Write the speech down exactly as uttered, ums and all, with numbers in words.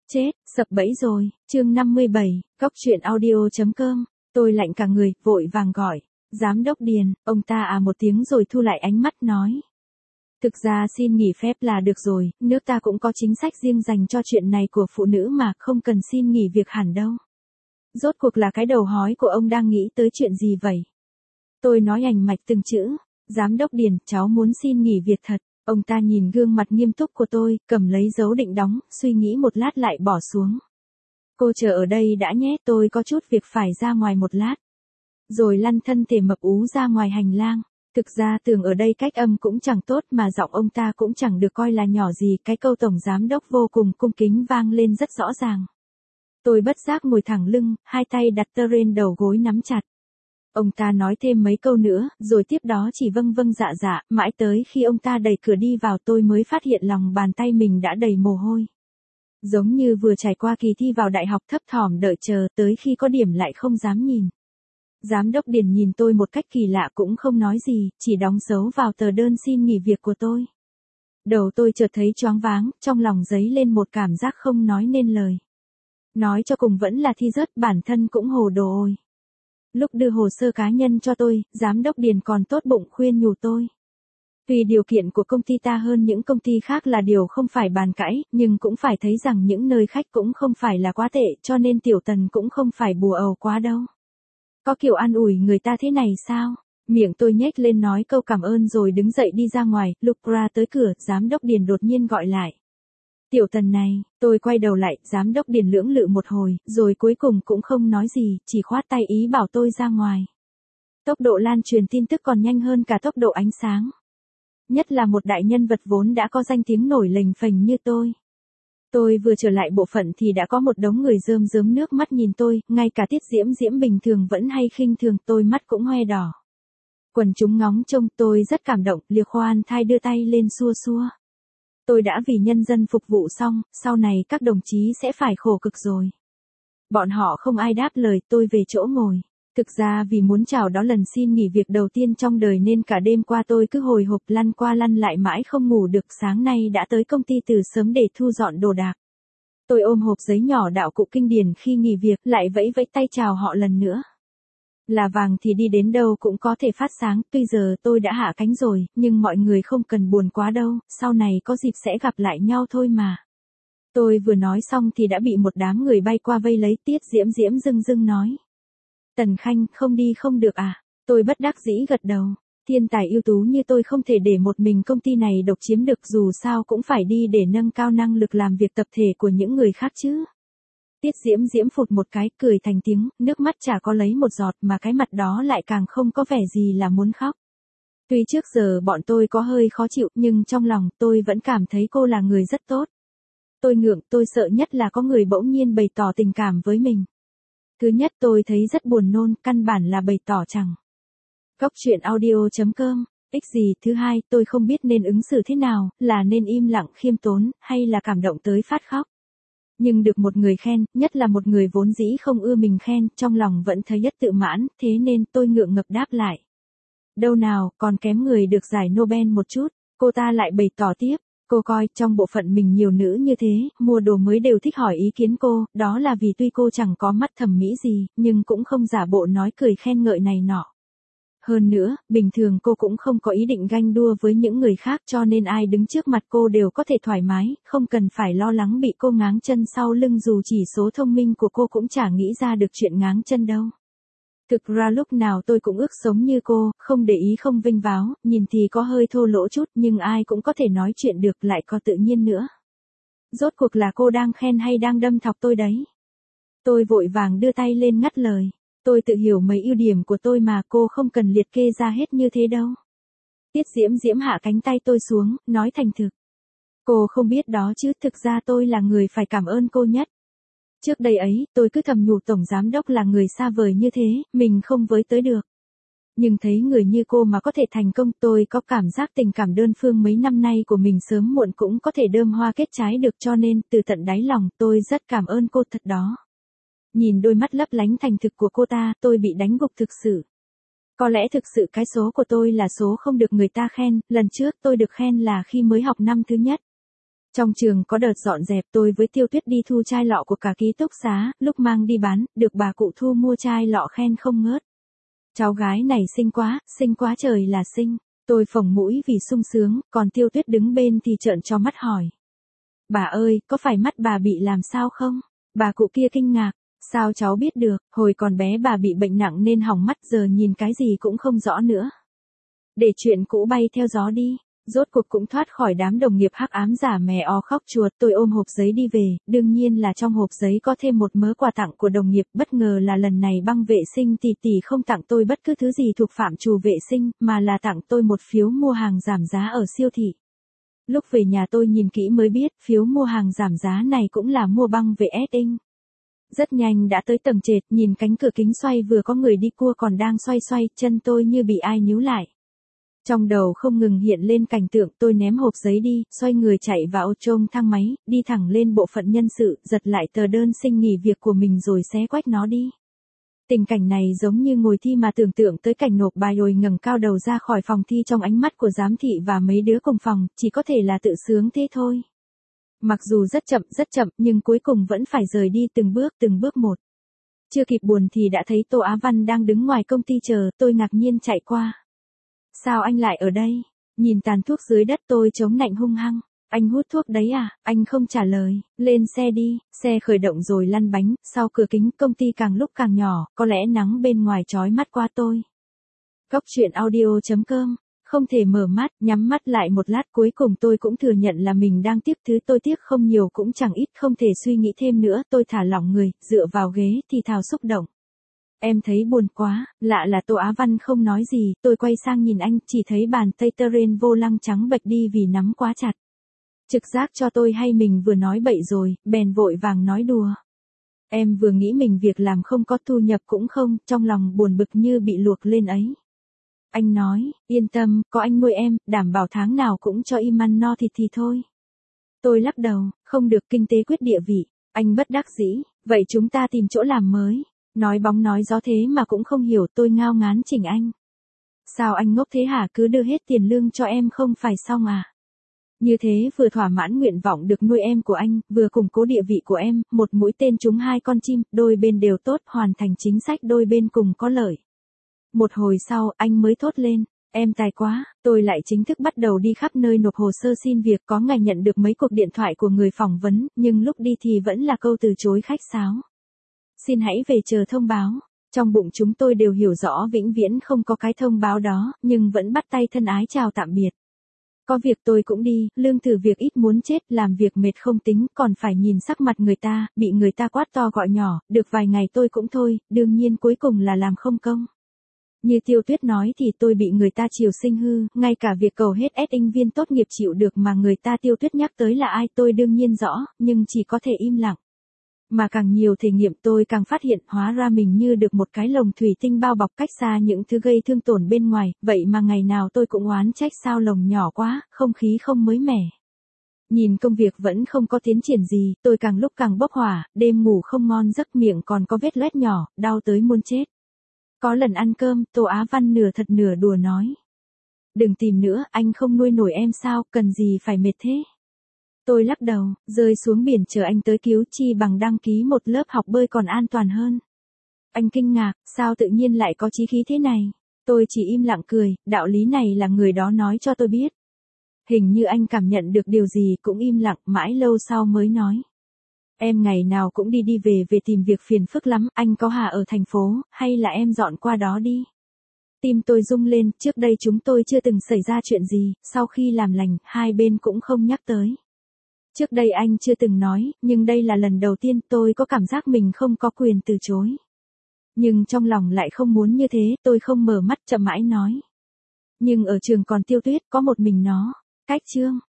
Chết, sập bẫy rồi, chương năm mươi bảy, góc truyện audio.com, tôi lạnh cả người, vội vàng gọi. Giám đốc Điền, ông ta à một tiếng rồi thu lại ánh mắt nói. Thực ra xin nghỉ phép là được rồi, nước ta cũng có chính sách riêng dành cho chuyện này của phụ nữ mà, không cần xin nghỉ việc hẳn đâu. Rốt cuộc là cái đầu hói của ông đang nghĩ tới chuyện gì vậy? Tôi nói ảnh mạch từng chữ. Giám đốc Điền, cháu muốn xin nghỉ việc thật. Ông ta nhìn gương mặt nghiêm túc của tôi, cầm lấy dấu định đóng, suy nghĩ một lát lại bỏ xuống. Cô chờ ở đây đã nhé, tôi có chút việc phải ra ngoài một lát. Rồi lăn thân thể mập ú ra ngoài hành lang. Thực ra tường ở đây cách âm cũng chẳng tốt mà giọng ông ta cũng chẳng được coi là nhỏ gì, cái câu tổng giám đốc vô cùng cung kính vang lên rất rõ ràng. Tôi bất giác ngồi thẳng lưng, hai tay đặt tơ lên đầu gối nắm chặt. Ông ta nói thêm mấy câu nữa, rồi tiếp đó chỉ vâng vâng dạ dạ, mãi tới khi ông ta đẩy cửa đi vào tôi mới phát hiện lòng bàn tay mình đã đầy mồ hôi. Giống như vừa trải qua kỳ thi vào đại học, thấp thỏm đợi chờ, tới khi có điểm lại không dám nhìn. Giám đốc Điền nhìn tôi một cách kỳ lạ cũng không nói gì, chỉ đóng dấu vào tờ đơn xin nghỉ việc của tôi. Đầu tôi chợt thấy choáng váng, trong lòng dấy lên một cảm giác không nói nên lời. Nói cho cùng vẫn là thi rớt, bản thân cũng hồ đồ ôi. Lúc đưa hồ sơ cá nhân cho tôi, giám đốc Điền còn tốt bụng khuyên nhủ tôi. Vì điều kiện của công ty ta hơn những công ty khác là điều không phải bàn cãi, nhưng cũng phải thấy rằng những nơi khách cũng không phải là quá tệ, cho nên Tiểu Tần cũng không phải bùa ầu quá đâu. Có kiểu an ủi người ta thế này sao? Miệng tôi nhếch lên nói câu cảm ơn rồi đứng dậy đi ra ngoài, lúc ra tới cửa, giám đốc Điền đột nhiên gọi lại. Tiểu Tần này, tôi quay đầu lại, giám đốc Điền lưỡng lự một hồi, rồi cuối cùng cũng không nói gì, chỉ khoát tay ý bảo tôi ra ngoài. Tốc độ lan truyền tin tức còn nhanh hơn cả tốc độ ánh sáng. Nhất là một đại nhân vật vốn đã có danh tiếng nổi lềnh phềnh như tôi. Tôi vừa trở lại bộ phận thì đã có một đống người rơm rớm nước mắt nhìn tôi, ngay cả Tiết Diễm Diễm bình thường vẫn hay khinh thường tôi, mắt cũng hoe đỏ. Quần chúng ngóng trông tôi rất cảm động, Liệt Khoan Thai đưa tay lên xua xua. Tôi đã vì nhân dân phục vụ xong, sau này các đồng chí sẽ phải khổ cực rồi. Bọn họ không ai đáp lời, tôi về chỗ ngồi. Thực ra vì muốn chào đó lần xin nghỉ việc đầu tiên trong đời nên cả đêm qua tôi cứ hồi hộp lăn qua lăn lại mãi không ngủ được, sáng nay đã tới công ty từ sớm để thu dọn đồ đạc. Tôi ôm hộp giấy nhỏ đạo cụ kinh điển khi nghỉ việc, lại vẫy vẫy tay chào họ lần nữa. Là vàng thì đi đến đâu cũng có thể phát sáng, tuy giờ tôi đã hạ cánh rồi, nhưng mọi người không cần buồn quá đâu, sau này có dịp sẽ gặp lại nhau thôi mà. Tôi vừa nói xong thì đã bị một đám người bay qua vây lấy, Tiết Diễm Diễm dưng dưng nói. Tần Khanh, không đi không được à? Tôi bất đắc dĩ gật đầu. Thiên tài ưu tú như tôi không thể để một mình công ty này độc chiếm được, dù sao cũng phải đi để nâng cao năng lực làm việc tập thể của những người khác chứ. Tiết Diễm Diễm phụt một cái, cười thành tiếng, nước mắt chả có lấy một giọt mà cái mặt đó lại càng không có vẻ gì là muốn khóc. Tuy trước giờ bọn tôi có hơi khó chịu, nhưng trong lòng tôi vẫn cảm thấy cô là người rất tốt. Tôi ngượng, tôi sợ nhất là có người bỗng nhiên bày tỏ tình cảm với mình. Thứ nhất tôi thấy rất buồn nôn, căn bản là bày tỏ chẳng. Góc truyện audio.com, ích gì. Thứ hai, tôi không biết nên ứng xử thế nào, là nên im lặng khiêm tốn, hay là cảm động tới phát khóc. Nhưng được một người khen, nhất là một người vốn dĩ không ưa mình khen, trong lòng vẫn thấy rất tự mãn, thế nên tôi ngượng ngập đáp lại. Đâu nào, còn kém người được giải Nobel một chút, cô ta lại bày tỏ tiếp. Cô coi trong bộ phận mình nhiều nữ như thế, mua đồ mới đều thích hỏi ý kiến cô, đó là vì tuy cô chẳng có mắt thẩm mỹ gì, nhưng cũng không giả bộ nói cười khen ngợi này nọ. Hơn nữa, bình thường cô cũng không có ý định ganh đua với những người khác, cho nên ai đứng trước mặt cô đều có thể thoải mái, không cần phải lo lắng bị cô ngáng chân sau lưng, dù chỉ số thông minh của cô cũng chả nghĩ ra được chuyện ngáng chân đâu. Thực ra lúc nào tôi cũng ước sống như cô, không để ý không vinh váo, nhìn thì có hơi thô lỗ chút nhưng ai cũng có thể nói chuyện được, lại có tự nhiên nữa. Rốt cuộc là cô đang khen hay đang đâm thọc tôi đấy? Tôi vội vàng đưa tay lên ngắt lời. Tôi tự hiểu mấy ưu điểm của tôi mà, cô không cần liệt kê ra hết như thế đâu. Tiết Diễm Diễm hạ cánh tay tôi xuống, nói thành thực. Cô không biết đó chứ, thực ra tôi là người phải cảm ơn cô nhất. Trước đây ấy, tôi cứ thầm nhủ tổng giám đốc là người xa vời như thế, mình không với tới được. Nhưng thấy người như cô mà có thể thành công, tôi có cảm giác tình cảm đơn phương mấy năm nay của mình sớm muộn cũng có thể đơm hoa kết trái được, cho nên từ tận đáy lòng tôi rất cảm ơn cô thật đó. Nhìn đôi mắt lấp lánh thành thực của cô ta, tôi bị đánh gục thực sự. Có lẽ thực sự cái số của tôi là số không được người ta khen, lần trước tôi được khen là khi mới học năm thứ nhất. Trong trường có đợt dọn dẹp tôi với Tiêu Tuyết đi thu chai lọ của cả ký túc xá, lúc mang đi bán, được bà cụ thu mua chai lọ khen không ngớt. Cháu gái này xinh quá, xinh quá trời là xinh. Tôi phồng mũi vì sung sướng, còn Tiêu Tuyết đứng bên thì trợn cho mắt hỏi. Bà ơi, có phải mắt bà bị làm sao không? Bà cụ kia kinh ngạc. Sao cháu biết được, hồi còn bé bà bị bệnh nặng nên hỏng mắt, giờ nhìn cái gì cũng không rõ nữa. Để chuyện cũ bay theo gió đi. Rốt cuộc cũng thoát khỏi đám đồng nghiệp hắc ám giả mè o khóc chuột. Tôi ôm hộp giấy đi về, đương nhiên là trong hộp giấy có thêm một mớ quà tặng của đồng nghiệp. Bất ngờ là lần này băng vệ sinh tỷ tỷ không tặng tôi bất cứ thứ gì thuộc phạm trù vệ sinh, mà là tặng tôi một phiếu mua hàng giảm giá ở siêu thị. Lúc về nhà tôi nhìn kỹ mới biết, phiếu mua hàng giảm giá này cũng là mua băng vệ ét inh. Rất nhanh đã tới tầng trệt, nhìn cánh cửa kính xoay vừa có người đi cua còn đang xoay xoay, chân tôi như bị ai níu lại. Trong đầu không ngừng hiện lên cảnh tượng tôi ném hộp giấy đi, xoay người chạy vào chông thang máy, đi thẳng lên bộ phận nhân sự, giật lại tờ đơn xin nghỉ việc của mình rồi xé quách nó đi. Tình cảnh này giống như ngồi thi mà tưởng tượng tới cảnh nộp bài rồi ngẩng cao đầu ra khỏi phòng thi trong ánh mắt của giám thị và mấy đứa cùng phòng, chỉ có thể là tự sướng thế thôi. Mặc dù rất chậm rất chậm nhưng cuối cùng vẫn phải rời đi từng bước từng bước một. Chưa kịp buồn thì đã thấy Tô Á Văn đang đứng ngoài công ty chờ, tôi ngạc nhiên chạy qua. Sao anh lại ở đây? Nhìn tàn thuốc dưới đất tôi chống nạnh hung hăng. Anh hút thuốc đấy à? Anh không trả lời. Lên xe đi. Xe khởi động rồi lăn bánh, sau cửa kính công ty càng lúc càng nhỏ, có lẽ nắng bên ngoài chói mắt qua tôi. Góc truyện audio chấm com. Không thể mở mắt, nhắm mắt lại một lát, cuối cùng tôi cũng thừa nhận là mình đang tiếc, thứ tôi tiếc không nhiều cũng chẳng ít, không thể suy nghĩ thêm nữa, tôi thả lỏng người, dựa vào ghế thì thào xúc động. Em thấy buồn quá, lạ là Tô Á Văn không nói gì, tôi quay sang nhìn anh, chỉ thấy bàn tay Terren vô lăng trắng bệch đi vì nắm quá chặt. Trực giác cho tôi hay mình vừa nói bậy rồi, bèn vội vàng nói đùa. Em vừa nghĩ mình việc làm không có thu nhập cũng không, trong lòng buồn bực như bị luộc lên ấy. Anh nói, yên tâm, có anh nuôi em, đảm bảo tháng nào cũng cho im ăn no thịt thì thôi. Tôi lắc đầu, không được, kinh tế quyết địa vị. Anh bất đắc dĩ, vậy chúng ta tìm chỗ làm mới. Nói bóng nói gió thế mà cũng không hiểu, tôi ngao ngán chỉnh anh. Sao anh ngốc thế hả, cứ đưa hết tiền lương cho em không phải xong à? Như thế vừa thỏa mãn nguyện vọng được nuôi em của anh, vừa củng cố địa vị của em, một mũi tên trúng hai con chim, đôi bên đều tốt, hoàn thành chính sách đôi bên cùng có lợi. Một hồi sau, anh mới thốt lên, em tài quá, tôi lại chính thức bắt đầu đi khắp nơi nộp hồ sơ xin việc, có ngày nhận được mấy cuộc điện thoại của người phỏng vấn, nhưng lúc đi thì vẫn là câu từ chối khách sáo. Xin hãy về chờ thông báo. Trong bụng chúng tôi đều hiểu rõ vĩnh viễn không có cái thông báo đó, nhưng vẫn bắt tay thân ái chào tạm biệt. Có việc tôi cũng đi, lương thử việc ít muốn chết, làm việc mệt không tính, còn phải nhìn sắc mặt người ta, bị người ta quát to gọi nhỏ, được vài ngày tôi cũng thôi, đương nhiên cuối cùng là làm không công. Như Tiêu Tuyết nói thì tôi bị người ta chiều sinh hư, ngay cả việc cầu hết ét inh viên tốt nghiệp chịu được mà người ta Tiêu Tuyết nhắc tới là ai tôi đương nhiên rõ, nhưng chỉ có thể im lặng. Mà càng nhiều thể nghiệm tôi càng phát hiện hóa ra mình như được một cái lồng thủy tinh bao bọc cách xa những thứ gây thương tổn bên ngoài, vậy mà ngày nào tôi cũng oán trách sao lồng nhỏ quá, không khí không mới mẻ. Nhìn công việc vẫn không có tiến triển gì, tôi càng lúc càng bốc hỏa, đêm ngủ không ngon giấc, miệng còn có vết loét nhỏ, đau tới muốn chết. Có lần ăn cơm, Tô Á Văn nửa thật nửa đùa nói. Đừng tìm nữa, anh không nuôi nổi em sao, cần gì phải mệt thế. Tôi lắc đầu, rơi xuống biển chờ anh tới cứu, chi bằng đăng ký một lớp học bơi còn an toàn hơn. Anh kinh ngạc, sao tự nhiên lại có chí khí thế này? Tôi chỉ im lặng cười, đạo lý này là người đó nói cho tôi biết. Hình như anh cảm nhận được điều gì, cũng im lặng, mãi lâu sau mới nói. Em ngày nào cũng đi đi về về tìm việc phiền phức lắm, anh có hà ở thành phố, hay là em dọn qua đó đi. Tim tôi rung lên, trước đây chúng tôi chưa từng xảy ra chuyện gì, sau khi làm lành, hai bên cũng không nhắc tới. Trước đây anh chưa từng nói, nhưng đây là lần đầu tiên tôi có cảm giác mình không có quyền từ chối. Nhưng trong lòng lại không muốn như thế, tôi không mở mắt chậm mãi nói. Nhưng ở trường còn Tiêu Tuyết, có một mình nó. Cách chương.